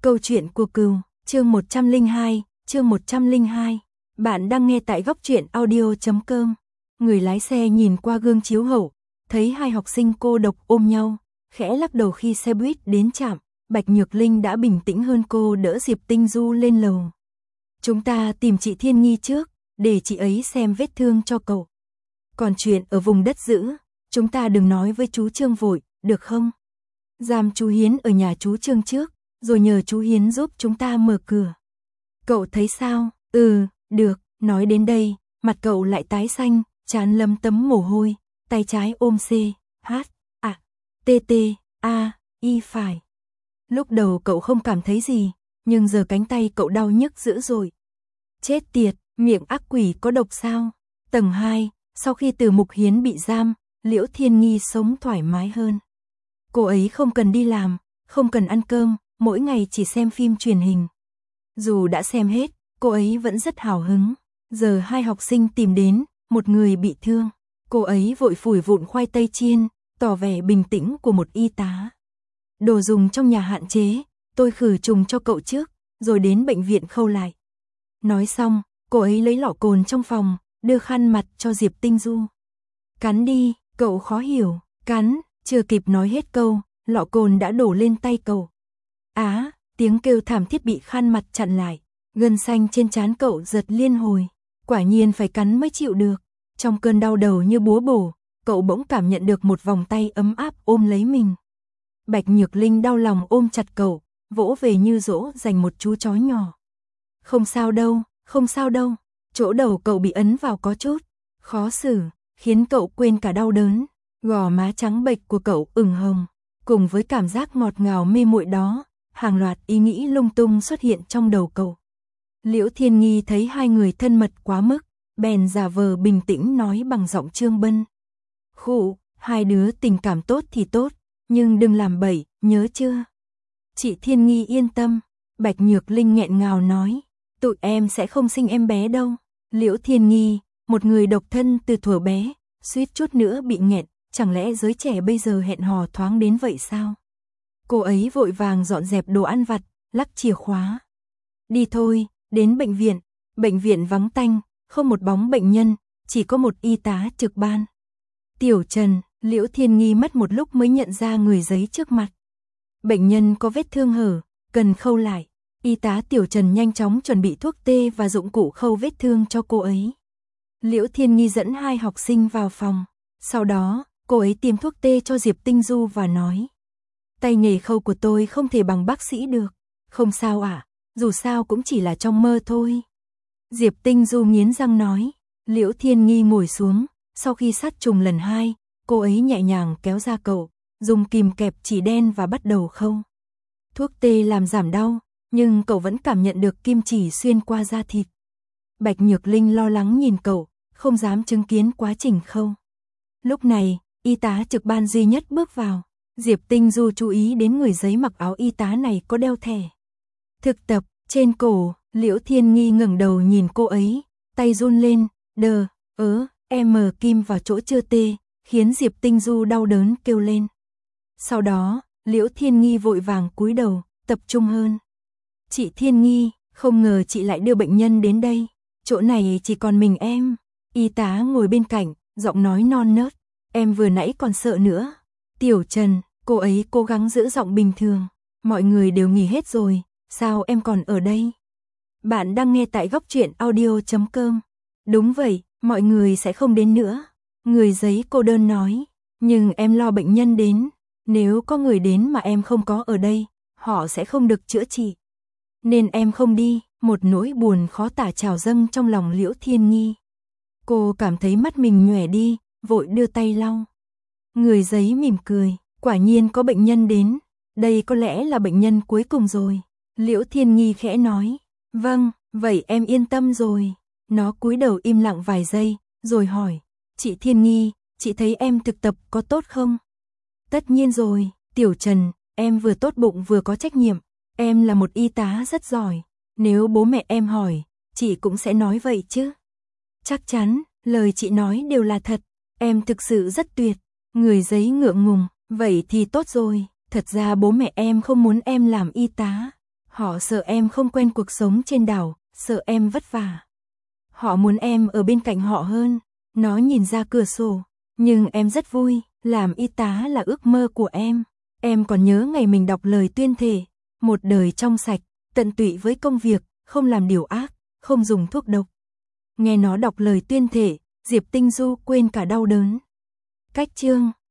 Câu chuyện của cừu, chương 102, chương 102. Bạn đang nghe tại góc truyện audio.com. Người lái xe nhìn qua gương chiếu hậu, thấy hai học sinh cô độc ôm nhau, khẽ lắc đầu khi xe buýt đến trạm. Bạch Nhược Linh đã bình tĩnh hơn cô đỡ Diệp Tinh Du lên lầu. Chúng ta tìm chị Thiên Nghi trước, để chị ấy xem vết thương cho cậu. Còn chuyện ở vùng đất giữ, chúng ta đừng nói với chú Trương vội, được không? Giam chú Hiến ở nhà chú Trương trước, rồi nhờ chú Hiến giúp chúng ta mở cửa. Cậu thấy sao? Được, nói đến đây, mặt cậu lại tái xanh, trán lấm tấm mồ hôi, tay trái ôm C, H, A, T, T, A, Y phải. Lúc đầu cậu không cảm thấy gì, nhưng giờ cánh tay cậu đau nhức dữ dội. Chết tiệt, miệng ác quỷ có độc sao? Tầng 2, sau khi Từ Mục Hiến bị giam, Liễu Thiên Nghi sống thoải mái hơn. Cô ấy không cần đi làm, không cần ăn cơm, mỗi ngày chỉ xem phim truyền hình. Dù đã xem hết, cô ấy vẫn rất hào hứng. Giờ hai học sinh tìm đến, một người bị thương. Cô ấy vội phủi vụn khoai tây chiên, tỏ vẻ bình tĩnh của một y tá. Đồ dùng trong nhà hạn chế, tôi khử trùng cho cậu trước, rồi đến bệnh viện khâu lại. Nói xong, cô ấy lấy lọ cồn trong phòng, đưa khăn mặt cho Diệp Tinh Du. Cắn đi, cậu khó hiểu, cắn, chưa kịp nói hết câu, lọ cồn đã đổ lên tay cậu. Tiếng kêu thảm thiết bị khăn mặt chặn lại, gân xanh trên trán cậu giật liên hồi, quả nhiên phải cắn mới chịu được. Trong cơn đau đầu như búa bổ, cậu bỗng cảm nhận được một vòng tay ấm áp ôm lấy mình. Bạch Nhược Linh đau lòng ôm chặt cậu, vỗ về như dỗ dành một chú chó nhỏ. Không sao đâu, không sao đâu, chỗ đầu cậu bị ấn vào có chút khó xử, khiến cậu quên cả đau đớn. Gò má trắng bệch của cậu ửng hồng, cùng với cảm giác ngọt ngào mê muội đó, hàng loạt ý nghĩ lung tung xuất hiện trong đầu cậu. Liễu Thiên Nghi thấy hai người thân mật quá mức, bèn giả vờ bình tĩnh nói bằng giọng Trương Bân. Khụ, hai đứa tình cảm tốt thì tốt, nhưng đừng làm bậy, nhớ chưa? Chị Thiên Nghi yên tâm, Bạch Nhược Linh nghẹn ngào nói, tụi em sẽ không sinh em bé đâu. Liễu Thiên Nghi, một người độc thân từ thuở bé, suýt chút nữa bị nghẹn, chẳng lẽ giới trẻ bây giờ hẹn hò thoáng đến vậy sao? Cô ấy vội vàng dọn dẹp đồ ăn vặt, lắc chìa khóa. Đi thôi, đến bệnh viện vắng tanh, không một bóng bệnh nhân, chỉ có một y tá trực ban. Tiểu Trần, Liễu Thiên Nghi mất một lúc mới nhận ra người giấy trước mặt. Bệnh nhân có vết thương hở, cần khâu lại. Y tá Tiểu Trần nhanh chóng chuẩn bị thuốc tê và dụng cụ khâu vết thương cho cô ấy. Liễu Thiên Nghi dẫn hai học sinh vào phòng. Sau đó, cô ấy tiêm thuốc tê cho Diệp Tinh Du và nói. Tay nghề khâu của tôi không thể bằng bác sĩ được. Không sao ạ, dù sao cũng chỉ là trong mơ thôi. Diệp Tinh Du nghiến răng nói. Liễu Thiên Nghi ngồi xuống, sau khi sát trùng lần 2, cô ấy nhẹ nhàng kéo ra cậu, dùng kìm kẹp chỉ đen và bắt đầu khâu. Thuốc tê làm giảm đau, nhưng cậu vẫn cảm nhận được kim chỉ xuyên qua da thịt. Bạch Nhược Linh lo lắng nhìn cậu, không dám chứng kiến quá trình khâu. Lúc này, y tá trực ban duy nhất bước vào. Diệp Tinh Du chú ý đến người giấy mặc áo y tá này có đeo thẻ thực tập trên cổ. Liễu Thiên Nghi ngẩng đầu nhìn cô ấy, tay run lên, em kim vào chỗ chưa tê, khiến Diệp Tinh Du đau đớn kêu lên. Sau đó, Liễu Thiên Nghi vội vàng cúi đầu, tập trung hơn. Chị Thiên Nghi, không ngờ chị lại đưa bệnh nhân đến đây, chỗ này chỉ còn mình em. Y tá ngồi bên cạnh, giọng nói non nớt, em vừa nãy còn sợ nữa. Tiểu Trần, cô ấy cố gắng giữ giọng bình thường, mọi người đều nghỉ hết rồi, sao em còn ở đây? Bạn đang nghe tại góc truyện audio.com. Đúng vậy, mọi người sẽ không đến nữa. Người giấy cô đơn nói, nhưng em lo bệnh nhân đến, nếu có người đến mà em không có ở đây, họ sẽ không được chữa trị. Nên em không đi, một nỗi buồn khó tả trào dâng trong lòng Liễu Thiên Nghi. Cô cảm thấy mắt mình nhòe đi, vội đưa tay lau. Người giấy mỉm cười, quả nhiên có bệnh nhân đến, đây có lẽ là bệnh nhân cuối cùng rồi. Liễu Thiên Nghi khẽ nói, vâng, vậy em yên tâm rồi. Nó cúi đầu im lặng vài giây, rồi hỏi, chị Thiên Nghi, chị thấy em thực tập có tốt không? Tất nhiên rồi, Tiểu Trần, em vừa tốt bụng vừa có trách nhiệm, em là một y tá rất giỏi, nếu bố mẹ em hỏi, chị cũng sẽ nói vậy chứ. Chắc chắn, lời chị nói đều là thật, em thực sự rất tuyệt. Người giấy ngượng ngùng, vậy thì tốt rồi, thật ra bố mẹ em không muốn em làm y tá. Họ sợ em không quen cuộc sống trên đảo, sợ em vất vả. Họ muốn em ở bên cạnh họ hơn. Nó nhìn ra cửa sổ, nhưng em rất vui, làm y tá là ước mơ của em. Em còn nhớ ngày mình đọc lời tuyên thệ, một đời trong sạch, tận tụy với công việc, không làm điều ác, không dùng thuốc độc. Nghe nó đọc lời tuyên thệ, Diệp Tinh Du quên cả đau đớn. Cách chương